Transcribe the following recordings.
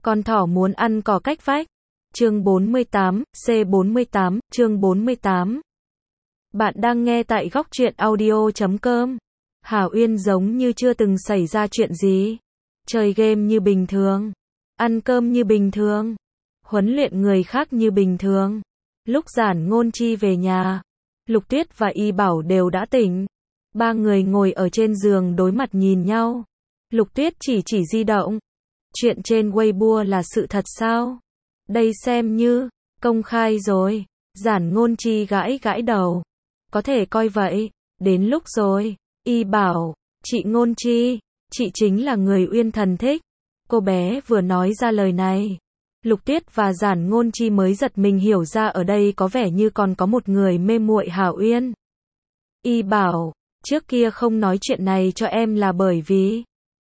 Con thỏ muốn ăn cỏ cách vách. Chương 48, C48, chương 48. Bạn đang nghe tại góc truyện audio.com. Hảo Uyên giống như chưa từng xảy ra chuyện gì. Chơi game như bình thường. Ăn cơm như bình thường. Huấn luyện người khác như bình thường. Lúc Giản Ngôn Chi về nhà, Lục Tuyết và Y Bảo đều đã tỉnh. Ba người ngồi ở trên giường đối mặt nhìn nhau. Lục Tuyết chỉ di động. Chuyện trên Weibo là sự thật sao? Đây xem như công khai rồi. Giản Ngôn Chi gãi gãi đầu. Có thể coi vậy. Đến lúc rồi. Y Bảo, chị Ngôn Chi, chị chính là người Uyên Thần thích. Cô bé vừa nói ra lời này, Lục Tuyết và Giản Ngôn Chi mới giật mình hiểu ra ở đây có vẻ như còn có một người mê muội Hảo Uyên. Y Bảo, trước kia không nói chuyện này cho em là bởi vì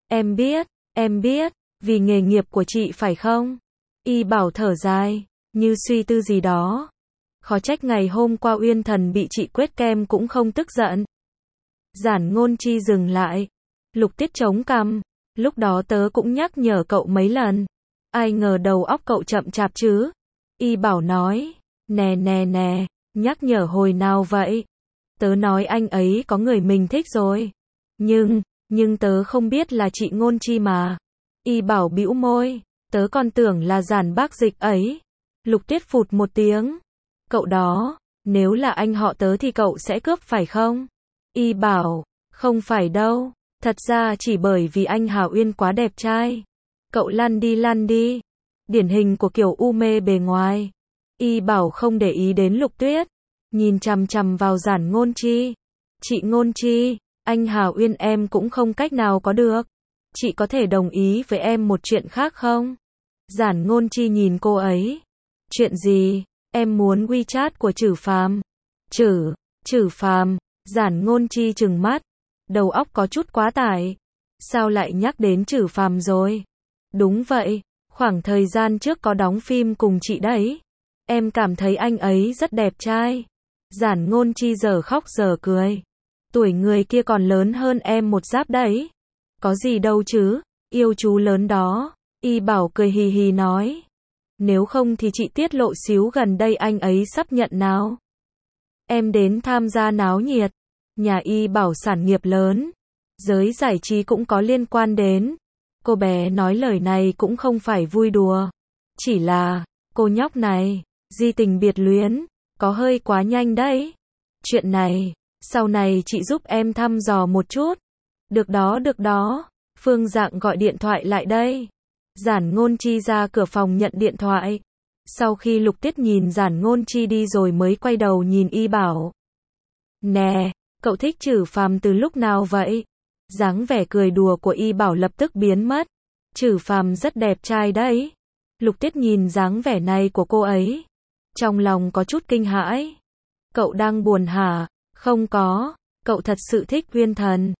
em biết, vì nghề nghiệp của chị phải không? Y Bảo thở dài, như suy tư gì đó. Khó trách ngày hôm qua Uyên Thần bị chị quét kem cũng không tức giận. Giản Ngôn Chi dừng lại. Lục Tuyết chống cằm. Lúc đó tớ cũng nhắc nhở cậu mấy lần. Ai ngờ đầu óc cậu chậm chạp chứ. Y Bảo nói. Nè, nhắc nhở hồi nào vậy? Tớ nói anh ấy có người mình thích rồi. Nhưng tớ không biết là chị Ngôn Chi mà. Y Bảo bĩu môi. Tớ còn tưởng là Giản Bác Dịch ấy. Lục Tuyết phụt một tiếng. Cậu đó, nếu là anh họ tớ thì cậu sẽ cướp phải không? Y Bảo, không phải đâu. Thật ra chỉ bởi vì anh Hảo Uyên quá đẹp trai. Cậu lăn đi. Điển hình của kiểu u mê bề ngoài. Y Bảo không để ý đến Lục Tuyết. Nhìn chằm chằm vào Giản Ngôn Chi. Chị Ngôn Chi, anh Hảo Uyên em cũng không cách nào có được. Chị có thể đồng ý với em một chuyện khác không? Giản Ngôn Chi nhìn cô ấy. Chuyện gì? Em muốn WeChat của Trử Phàm. Trử Phàm. Giản Ngôn Chi trừng mắt. Đầu óc có chút quá tải. Sao lại nhắc đến Trử Phàm rồi? Đúng vậy, khoảng thời gian trước có đóng phim cùng chị đấy. Em cảm thấy anh ấy rất đẹp trai. Giản Ngôn Chi giờ khóc giờ cười. Tuổi người kia còn lớn hơn em một giáp đấy. Có gì đâu chứ, yêu chú lớn đó. Y Bảo cười hì hì nói. Nếu không thì chị tiết lộ xíu gần đây anh ấy sắp nhận nào. Em đến tham gia náo nhiệt. Nhà Y Bảo sản nghiệp lớn. Giới giải trí cũng có liên quan đến. Cô bé nói lời này cũng không phải vui đùa. Chỉ là, cô nhóc này, di tình biệt luyến, có hơi quá nhanh đấy. Chuyện này, sau này chị giúp em thăm dò một chút. Được đó. Phương Dạng gọi điện thoại lại đây. Giản Ngôn Chi ra cửa phòng nhận điện thoại. Sau khi Lục Tuyết nhìn Giản Ngôn Chi đi rồi mới quay đầu nhìn Y Bảo. Nè, cậu thích Trử Phàm từ lúc nào vậy? Dáng vẻ cười đùa của Y Bảo lập tức biến mất. Trử Phàm rất đẹp trai đấy. Lục Tuyết nhìn dáng vẻ này của cô ấy. Trong lòng có chút kinh hãi. Cậu đang buồn hả? Không có. Cậu thật sự thích Uyên Thần.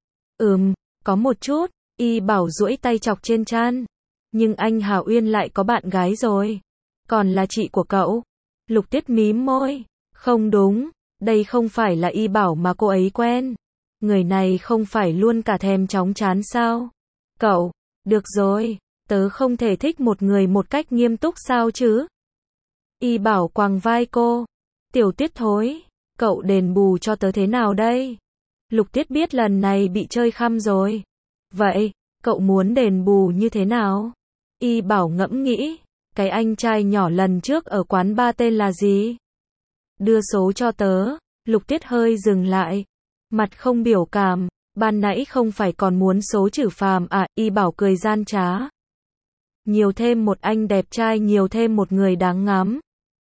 Có một chút. Y Bảo duỗi tay chọc trên trán. Nhưng anh Hảo Uyên lại có bạn gái rồi. Còn là chị của cậu. Lục Tuyết mím môi. Không đúng. Đây không phải là Y Bảo mà cô ấy quen. Người này không phải luôn cả thèm chóng chán sao? Cậu, được rồi, tớ không thể thích một người một cách nghiêm túc sao chứ? Y Bảo quàng vai cô. Tiểu Tuyết thối, cậu đền bù cho tớ thế nào đây? Lục Tuyết biết lần này bị chơi khăm rồi. Vậy, cậu muốn đền bù như thế nào? Y Bảo ngẫm nghĩ, cái anh trai nhỏ lần trước ở quán bar tên là gì? Đưa số cho tớ. Lục Tuyết hơi dừng lại. Mặt không biểu cảm, ban nãy không phải còn muốn số Trử Phàm à? Y Bảo cười gian trá. Nhiều thêm một anh đẹp trai, nhiều thêm một người đáng ngắm.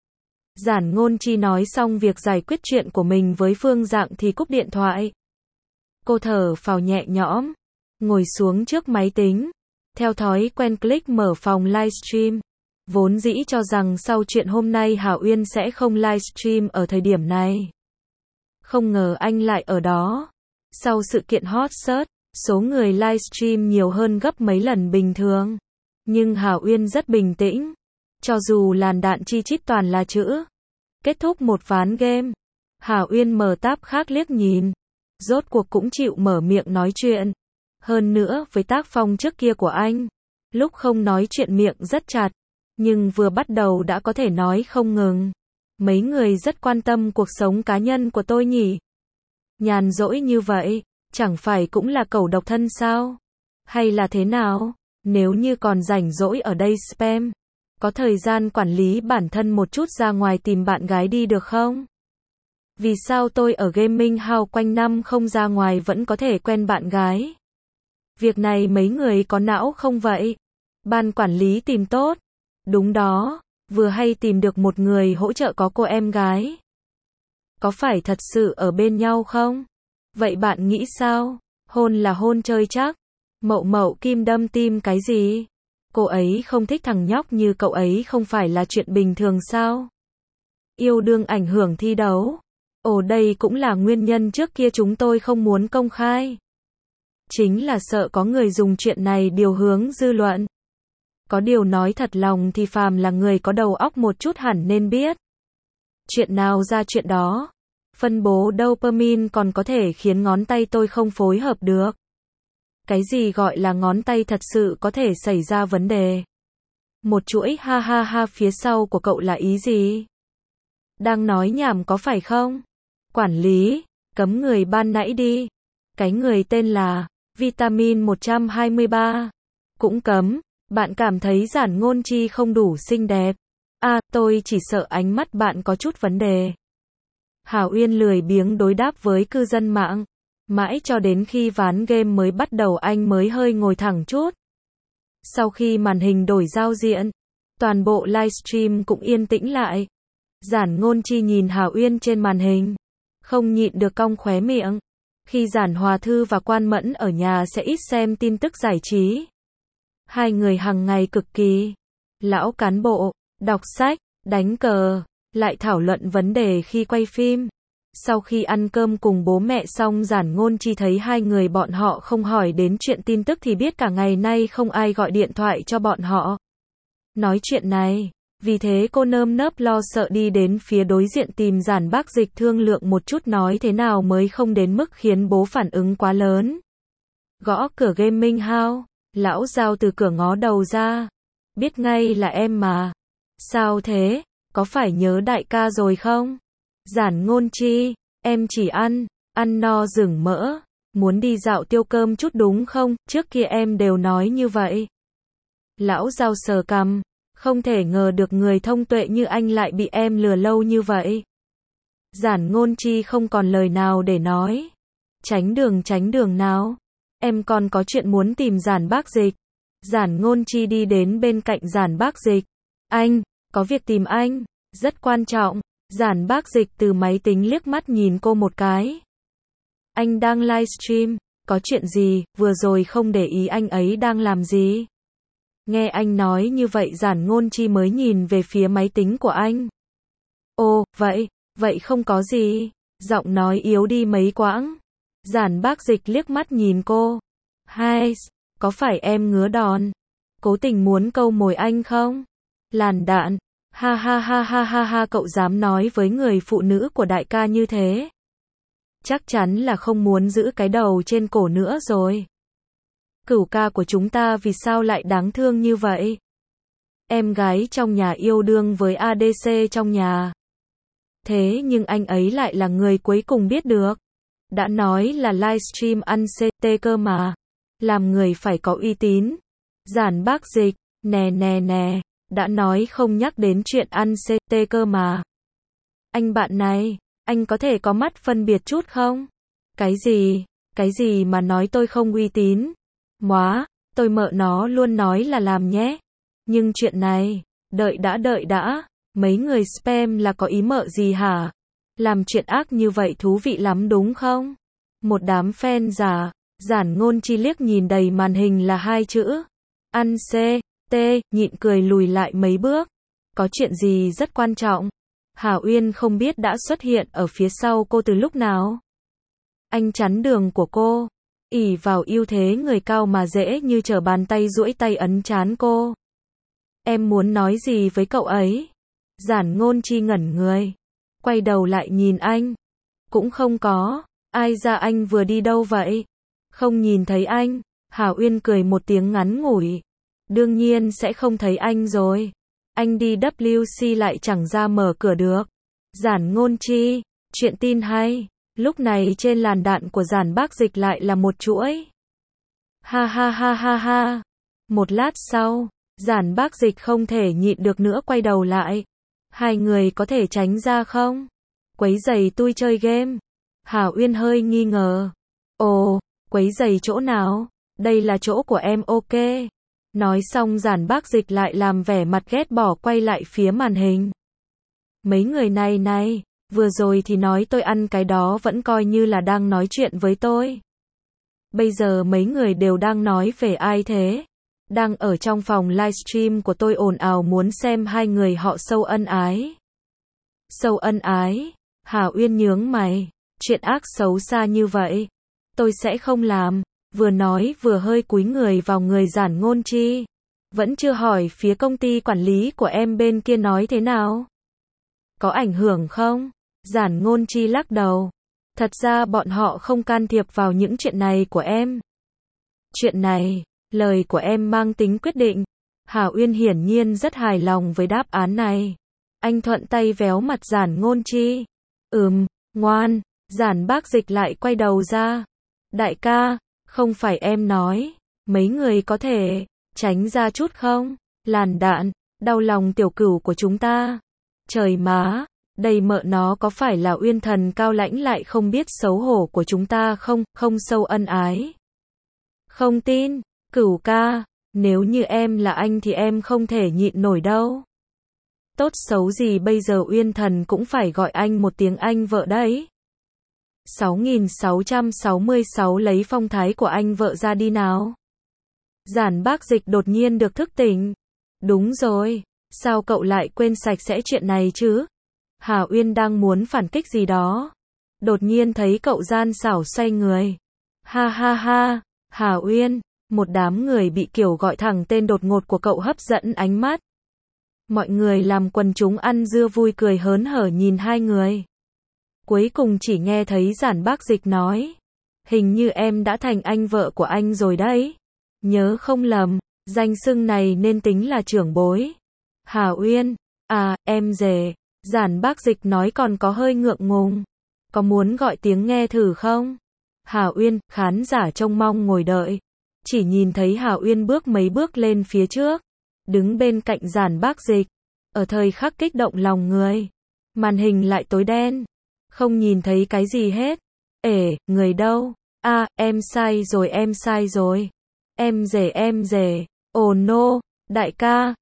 Giản Ngôn Chi nói xong việc giải quyết chuyện của mình với Phương Dạng thì cúp điện thoại. Cô thở phào nhẹ nhõm, ngồi xuống trước máy tính. Theo thói quen click mở phòng livestream. Vốn dĩ cho rằng sau chuyện hôm nay Hảo Uyên sẽ không livestream ở thời điểm này. Không ngờ anh lại ở đó. Sau sự kiện hot search, số người livestream nhiều hơn gấp mấy lần bình thường. Nhưng Hảo Uyên rất bình tĩnh. Cho dù làn đạn chi chít toàn là chữ. Kết thúc một ván game. Hảo Uyên mở tab khác liếc nhìn. Rốt cuộc cũng chịu mở miệng nói chuyện. Hơn nữa với tác phong trước kia của anh. Lúc không nói chuyện miệng rất chặt, nhưng vừa bắt đầu đã có thể nói không ngừng. Mấy người rất quan tâm cuộc sống cá nhân của tôi nhỉ? Nhàn rỗi như vậy, chẳng phải cũng là cẩu độc thân sao? Hay là thế nào? Nếu như còn rảnh rỗi ở đây spam, có thời gian quản lý bản thân một chút ra ngoài tìm bạn gái đi được không? Vì sao tôi ở gaming house quanh năm không ra ngoài vẫn có thể quen bạn gái? Việc này mấy người có não không vậy? Ban quản lý tìm tốt. Đúng đó, vừa hay tìm được một người hỗ trợ có cô em gái. Có phải thật sự ở bên nhau không? Vậy bạn nghĩ sao? Hôn là hôn chơi chắc. Mậu mậu kim đâm tim cái gì? Cô ấy không thích thằng nhóc như cậu ấy không phải là chuyện bình thường sao? Yêu đương ảnh hưởng thi đấu. Ồ, đây cũng là nguyên nhân trước kia chúng tôi không muốn công khai. Chính là sợ có người dùng chuyện này điều hướng dư luận. Có điều nói thật lòng thì phàm là người có đầu óc một chút hẳn nên biết. Chuyện nào ra chuyện đó. Phân bố dopamine còn có thể khiến ngón tay tôi không phối hợp được. Cái gì gọi là ngón tay thật sự có thể xảy ra vấn đề? Một chuỗi ha ha ha phía sau của cậu là ý gì? Đang nói nhảm có phải không? Quản lý, cấm người ban nãy đi. Cái người tên là Vitamin 123. Cũng cấm. Bạn cảm thấy Giản Ngôn Chi không đủ xinh đẹp. À, tôi chỉ sợ ánh mắt bạn có chút vấn đề. Hảo Uyên lười biếng đối đáp với cư dân mạng. Mãi cho đến khi ván game mới bắt đầu anh mới hơi ngồi thẳng chút. Sau khi màn hình đổi giao diện, toàn bộ livestream cũng yên tĩnh lại. Giản Ngôn Chi nhìn Hảo Uyên trên màn hình, không nhịn được cong khóe miệng. Khi Giản Hòa Thư và Quan Mẫn ở nhà sẽ ít xem tin tức giải trí. Hai người hàng ngày cực kỳ lão cán bộ, đọc sách, đánh cờ, lại thảo luận vấn đề khi quay phim. Sau khi ăn cơm cùng bố mẹ xong, Giản Ngôn Chi thấy hai người bọn họ không hỏi đến chuyện tin tức thì biết cả ngày nay không ai gọi điện thoại cho bọn họ nói chuyện này. Vì thế cô nơm nớp lo sợ đi đến phía đối diện tìm Giản Bác Dịch thương lượng một chút nói thế nào mới không đến mức khiến bố phản ứng quá lớn. Gõ cửa gaming house, lão Giao từ cửa ngó đầu ra. Biết ngay là em mà. Sao thế, có phải nhớ đại ca rồi không? Giản Ngôn Chi, em chỉ ăn no rừng mỡ, muốn đi dạo tiêu cơm chút đúng không, trước kia em đều nói như vậy. Lão Giao sờ cằm, không thể ngờ được người thông tuệ như anh lại bị em lừa lâu như vậy. Giản Ngôn Chi không còn lời nào để nói. Tránh đường nào. Em còn có chuyện muốn tìm Giản Bác Dịch. Giản Ngôn Chi đi đến bên cạnh Giản Bác Dịch. Anh, có việc tìm anh, rất quan trọng. Giản Bác Dịch từ máy tính liếc mắt nhìn cô một cái. Anh đang livestream, có chuyện gì, vừa rồi không để ý anh ấy đang làm gì. Nghe anh nói như vậy Giản Ngôn Chi mới nhìn về phía máy tính của anh. Ồ, vậy không có gì. Giọng nói yếu đi mấy quãng. Giản Bác Dịch liếc mắt nhìn cô. Hai, có phải em ngứa đòn? Cố tình muốn câu mồi anh không? Làn đạn. Ha ha ha ha ha ha, cậu dám nói với người phụ nữ của đại ca như thế? Chắc chắn là không muốn giữ cái đầu trên cổ nữa rồi. Cửu ca của chúng ta vì sao lại đáng thương như vậy? Em gái trong nhà yêu đương với ADC trong nhà. Thế nhưng anh ấy lại là người cuối cùng biết được. Đã nói là livestream ăn CT cơ mà. Làm người phải có uy tín. Giản Bác Dịch, nè. Đã nói không nhắc đến chuyện ăn CT cơ mà. Anh bạn này, anh có thể có mắt phân biệt chút không? Cái gì mà nói tôi không uy tín? Móa, tôi mợ nó luôn nói là làm nhé. Nhưng chuyện này, đợi đã. Mấy người spam là có ý mợ gì hả? Làm chuyện ác như vậy thú vị lắm đúng không? Một đám fan giả. Giản Ngôn Chi liếc nhìn đầy màn hình là hai chữ. Ăn CT, nhịn cười lùi lại mấy bước. Có chuyện gì rất quan trọng. Hảo Uyên không biết đã xuất hiện ở phía sau cô từ lúc nào. Anh chắn đường của cô. Ỷ vào ưu thế người cao mà dễ như trở bàn tay duỗi tay ấn trán cô. Em muốn nói gì với cậu ấy? Giản Ngôn Chi ngẩn người. Quay đầu lại nhìn anh. Cũng không có. Ai ra anh vừa đi đâu vậy? Không nhìn thấy anh. Hảo Uyên cười một tiếng ngắn ngủi. Đương nhiên sẽ không thấy anh rồi. Anh đi WC lại chẳng ra mở cửa được. Giản Ngôn Chi, chuyện tin hay. Lúc này trên làn đạn của Giản Bác Dịch lại là một chuỗi. Ha ha ha ha ha. Một lát sau, Giản Bác Dịch không thể nhịn được nữa quay đầu lại. Hai người có thể tránh ra không? Quấy rầy tôi chơi game. Hà Uyên hơi nghi ngờ. Ồ, quấy rầy chỗ nào? Đây là chỗ của em, ok. Nói xong Giản Bác Dịch lại làm vẻ mặt ghét bỏ quay lại phía màn hình. Mấy người này, vừa rồi thì nói tôi ăn cái đó vẫn coi như là đang nói chuyện với tôi. Bây giờ mấy người đều đang nói về ai thế? Đang ở trong phòng livestream của tôi ồn ào muốn xem hai người họ sâu ân ái. Sâu ân ái? Hà Uyên nhướng mày. Chuyện ác xấu xa như vậy, tôi sẽ không làm. Vừa nói vừa hơi cúi người vào người Giản Ngôn Chi. Vẫn chưa hỏi phía công ty quản lý của em bên kia nói thế nào? Có ảnh hưởng không? Giản Ngôn Chi lắc đầu. Thật ra bọn họ không can thiệp vào những chuyện này của em. Chuyện này, lời của em mang tính quyết định. Hà Uyên hiển nhiên rất hài lòng với đáp án này. Anh thuận tay véo mặt Giản Ngôn Chi. Ngoan. Giản Bác Dịch lại quay đầu ra. Đại ca, không phải em nói, mấy người có thể tránh ra chút không? Làn đạn, đau lòng tiểu cửu của chúng ta. Trời má, đây mợ nó có phải là Uyên thần cao lãnh lại không biết xấu hổ của chúng ta không? Không sâu ân ái. Không tin, Cửu ca, nếu như em là anh thì em không thể nhịn nổi đâu. Tốt xấu gì bây giờ Uyên thần cũng phải gọi anh một tiếng anh vợ đấy. 6666 lấy phong thái của anh vợ ra đi nào. Giản Bác Dịch đột nhiên được thức tỉnh. Đúng rồi, sao cậu lại quên sạch sẽ chuyện này chứ? Hà Uyên đang muốn phản kích gì đó. Đột nhiên thấy cậu gian xảo xoay người. Ha ha ha, Hà Uyên, một đám người bị kiểu gọi thẳng tên đột ngột của cậu hấp dẫn ánh mắt. Mọi người làm quần chúng ăn dưa vui cười hớn hở nhìn hai người. Cuối cùng chỉ nghe thấy Giản Bác Dịch nói. Hình như em đã thành anh vợ của anh rồi đấy. Nhớ không lầm, danh xưng này nên tính là trưởng bối. Hà Uyên, à, em rể. Giản Bác Dịch nói còn có hơi ngượng ngùng. Có muốn gọi tiếng nghe thử không? Hà Uyên, khán giả trông mong ngồi đợi. Chỉ nhìn thấy Hà Uyên bước mấy bước lên phía trước. Đứng bên cạnh Giản Bác Dịch. Ở thời khắc kích động lòng người. Màn hình lại tối đen. Không nhìn thấy cái gì hết. Người đâu? À, em sai rồi. Em rể. Oh no, đại ca.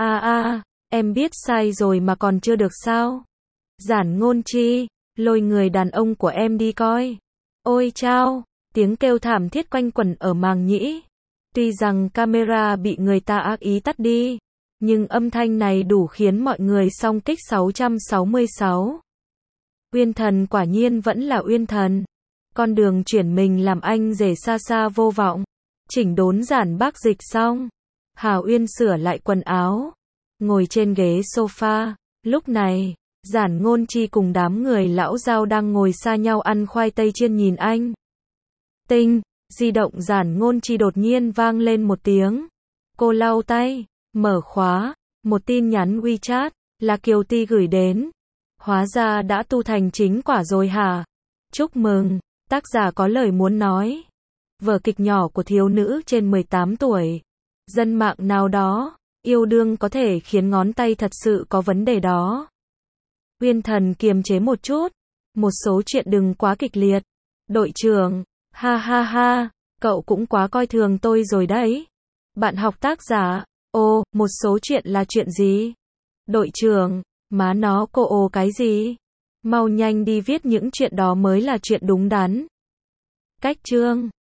Em biết sai rồi mà còn chưa được sao? Giản Ngôn Chi, lôi người đàn ông của em đi coi. Ôi chao, tiếng kêu thảm thiết quanh quẩn ở màng nhĩ. Tuy rằng camera bị người ta ác ý tắt đi, nhưng âm thanh này đủ khiến mọi người song kích 666. Uyên thần quả nhiên vẫn là Uyên thần. Con đường chuyển mình làm anh rể xa xa vô vọng. Chỉnh đốn Giản Bác Dịch xong. Hà Uyên sửa lại quần áo. Ngồi trên ghế sofa. Lúc này, Giản Ngôn Chi cùng đám người lão giao đang ngồi xa nhau ăn khoai tây chiên nhìn anh. Tinh, di động Giản Ngôn Chi đột nhiên vang lên một tiếng. Cô lau tay, mở khóa. Một tin nhắn WeChat, là Kiều Ti gửi đến. Hóa ra đã tu thành chính quả rồi hả? Chúc mừng, tác giả có lời muốn nói. Vở kịch nhỏ của thiếu nữ trên 18 tuổi. Dân mạng nào đó, yêu đương có thể khiến ngón tay thật sự có vấn đề đó. Uyên thần kiềm chế một chút. Một số chuyện đừng quá kịch liệt. Đội trưởng, ha ha ha, cậu cũng quá coi thường tôi rồi đấy. Bạn học tác giả, một số chuyện là chuyện gì? Đội trưởng, má nó cô cái gì? Mau nhanh đi viết những chuyện đó mới là chuyện đúng đắn. Cách chương